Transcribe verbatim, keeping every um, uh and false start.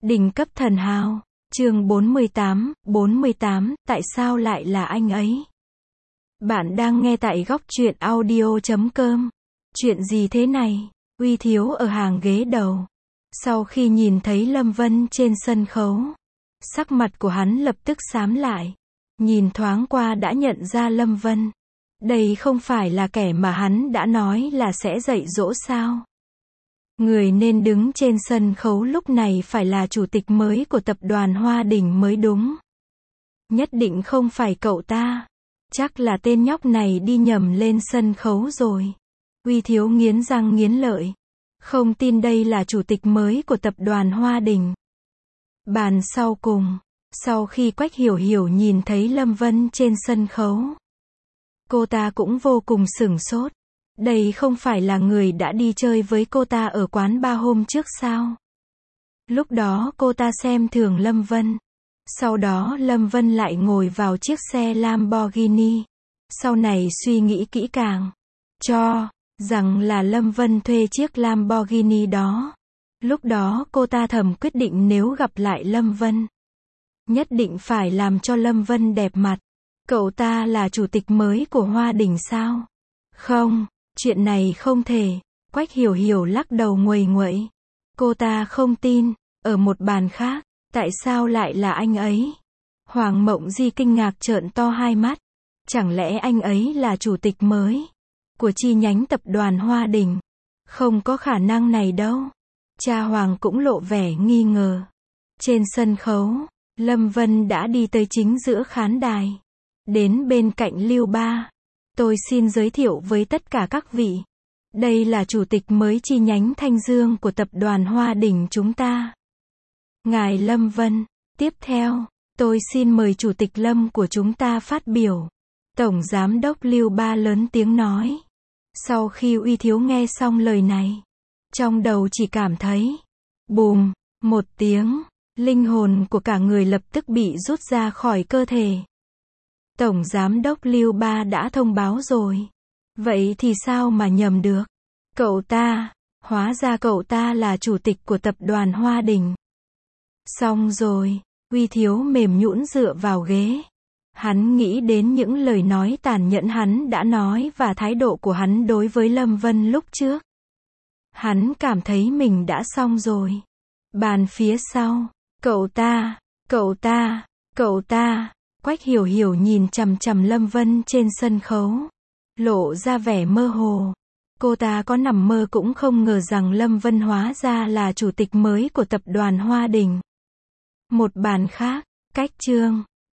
Đỉnh cấp thần hào. Chương bốn mươi tám, bốn mươi tám, tại sao lại là anh ấy? Bạn đang nghe tại góc truyện audio chấm com. Chuyện gì thế này? Uy Thiếu ở hàng ghế đầu. Sau khi nhìn thấy Lâm Vân trên sân khấu, sắc mặt của hắn lập tức xám lại. Nhìn thoáng qua đã nhận ra Lâm Vân. Đây không phải là kẻ mà hắn đã nói là sẽ dạy dỗ sao? Người nên đứng trên sân khấu lúc này phải là chủ tịch mới của tập đoàn Hoa Đình mới đúng. Nhất định không phải cậu ta. Chắc là tên nhóc này đi nhầm lên sân khấu rồi. Uy Thiếu nghiến răng nghiến lợi. Không tin đây là chủ tịch mới của tập đoàn Hoa Đình. Bàn sau cùng, sau khi Quách Hiểu Hiểu nhìn thấy Lâm Vân trên sân khấu, cô ta cũng vô cùng sửng sốt. Đây không phải là người đã đi chơi với cô ta ở quán ba hôm trước sao? Lúc đó cô ta xem thường Lâm Vân. Sau đó Lâm Vân lại ngồi vào chiếc xe Lamborghini. Sau này suy nghĩ kỹ càng, cho rằng là Lâm Vân thuê chiếc Lamborghini đó. Lúc đó cô ta thầm quyết định nếu gặp lại Lâm Vân, nhất định phải làm cho Lâm Vân đẹp mặt. Cậu ta là chủ tịch mới của Hoa Đình sao? Không, chuyện này không thể. Quách Hiểu Hiểu lắc đầu nguầy nguậy. Cô ta không tin. Ở một bàn khác, tại sao lại là anh ấy? Hoàng Mộng Di kinh ngạc trợn to hai mắt. Chẳng lẽ anh ấy là chủ tịch mới của chi nhánh tập đoàn Hoa Đình? Không có khả năng này đâu. Cha Hoàng cũng lộ vẻ nghi ngờ. Trên sân khấu, Lâm Vân đã đi tới chính giữa khán đài. Đến bên cạnh Lưu Ba. Tôi xin giới thiệu với tất cả các vị. Đây là chủ tịch mới chi nhánh Thanh Dương của tập đoàn Hoa Đình chúng ta. Ngài Lâm Vân. Tiếp theo, tôi xin mời chủ tịch Lâm của chúng ta phát biểu. Tổng giám đốc Lưu Ba lớn tiếng nói. Sau khi Uy Thiếu nghe xong lời này, trong đầu chỉ cảm thấy bùm, một tiếng, linh hồn của cả người lập tức bị rút ra khỏi cơ thể. Tổng giám đốc Lưu Ba đã thông báo rồi. Vậy thì sao mà nhầm được? Cậu ta, hóa ra cậu ta là chủ tịch của tập đoàn Hoa Đình. Xong rồi, Uy Thiếu mềm nhũn dựa vào ghế. Hắn nghĩ đến những lời nói tàn nhẫn hắn đã nói và thái độ của hắn đối với Lâm Vân lúc trước. Hắn cảm thấy mình đã xong rồi. Bàn phía sau, cậu ta, cậu ta, cậu ta. Quách Hiểu Hiểu nhìn chằm chằm Lâm Vân trên sân khấu, lộ ra vẻ mơ hồ. Cô ta có nằm mơ cũng không ngờ rằng Lâm Vân hóa ra là chủ tịch mới của tập đoàn Hoa Đình. Một bàn khác, Cách Trương,